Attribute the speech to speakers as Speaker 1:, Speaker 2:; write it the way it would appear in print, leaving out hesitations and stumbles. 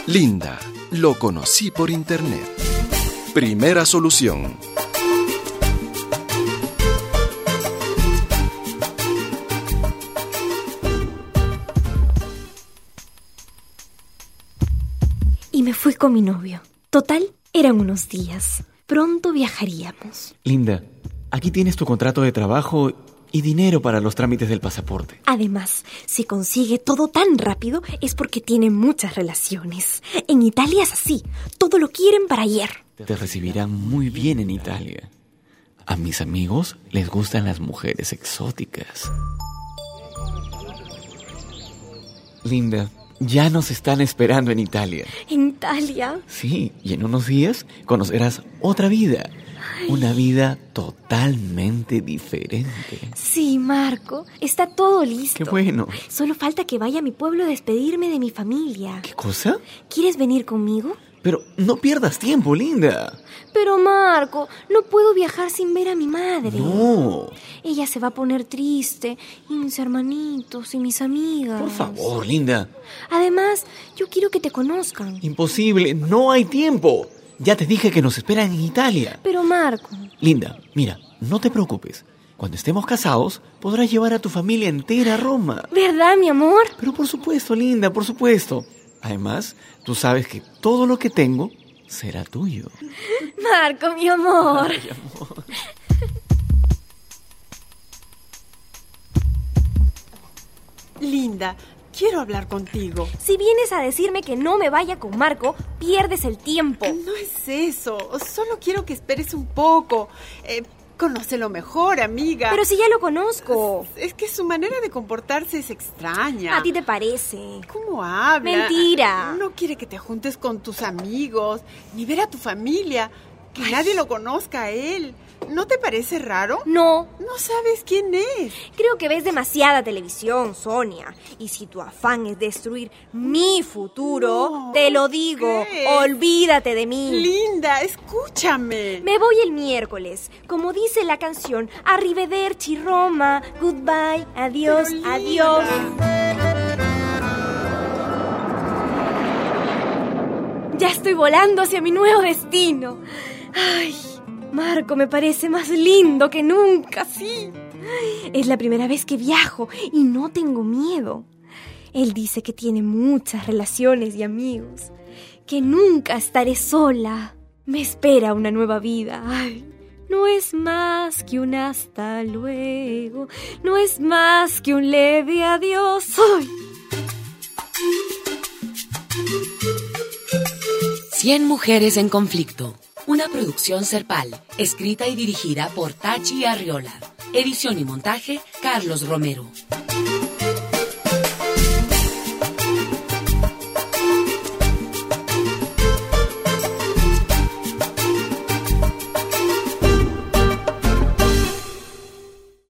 Speaker 1: Linda, lo conocí por internet. Primera solución.
Speaker 2: Y me fui con mi novio. Total, eran unos días. Pronto viajaríamos.
Speaker 3: Linda, aquí tienes tu contrato de trabajo y dinero para los trámites del pasaporte.
Speaker 2: Además, si consigue todo tan rápido es porque tiene muchas relaciones. En Italia es así. Todo lo quieren para ayer.
Speaker 3: Te recibirán muy bien en Italia. A mis amigos les gustan las mujeres exóticas. Linda, ya nos están esperando en Italia.
Speaker 2: ¿En Italia?
Speaker 3: Sí, y en unos días conocerás otra vida. Una vida totalmente diferente.
Speaker 2: Sí, Marco, está todo listo.
Speaker 3: ¡Qué bueno!
Speaker 2: Solo falta que vaya a mi pueblo a despedirme de mi familia.
Speaker 3: ¿Qué cosa?
Speaker 2: ¿Quieres venir conmigo?
Speaker 3: Pero no pierdas tiempo, Linda.
Speaker 2: Pero, Marco, no puedo viajar sin ver a mi madre.
Speaker 3: No.
Speaker 2: Ella se va a poner triste, y mis hermanitos, y mis amigas.
Speaker 3: Por favor, Linda.
Speaker 2: Además, yo quiero que te conozcan.
Speaker 3: Imposible, no hay tiempo. Ya te dije que nos esperan en Italia.
Speaker 2: Pero, Marco...
Speaker 3: Linda, mira, no te preocupes. Cuando estemos casados, podrás llevar a tu familia entera a Roma.
Speaker 2: ¿Verdad, mi amor?
Speaker 3: Pero por supuesto, Linda, por supuesto. Además, tú sabes que todo lo que tengo será tuyo.
Speaker 2: Marco, mi amor.
Speaker 3: Ay, amor.
Speaker 4: Linda, quiero hablar contigo.
Speaker 2: Si vienes a decirme que no me vaya con Marco, pierdes el tiempo.
Speaker 4: No es eso, solo quiero que esperes un poco. Conócelo mejor, amiga.
Speaker 2: Pero si ya lo conozco.
Speaker 4: Es que su manera de comportarse es extraña.
Speaker 2: ¿A ti te parece?
Speaker 4: ¿Cómo habla?
Speaker 2: Mentira.
Speaker 4: No quiere que te juntes con tus amigos, ni ver a tu familia, que nadie lo conozca a él. ¿No te parece raro?
Speaker 2: No.
Speaker 4: No sabes quién es.
Speaker 2: Creo que ves demasiada televisión, Sonia. Y si tu afán es destruir mi futuro,
Speaker 4: No,
Speaker 2: te lo digo,
Speaker 4: ¿qué?
Speaker 2: olvídate de mí.
Speaker 4: Linda, escúchame.
Speaker 2: Me voy el miércoles. Como dice la canción, arrivederci Roma, goodbye, adiós,
Speaker 4: Pero, Linda.
Speaker 2: adiós. Ya estoy volando hacia mi nuevo destino. Ay, Marco me parece más lindo que nunca, sí. Es la primera vez que viajo y no tengo miedo. Él dice que tiene muchas relaciones y amigos, que nunca estaré sola. Me espera una nueva vida. Ay, no es más que un hasta luego, no es más que un leve adiós. Ay.
Speaker 5: 100 mujeres en conflicto. Una producción Serpal, escrita y dirigida por Tachi Arriola. Edición y montaje, Carlos Romero.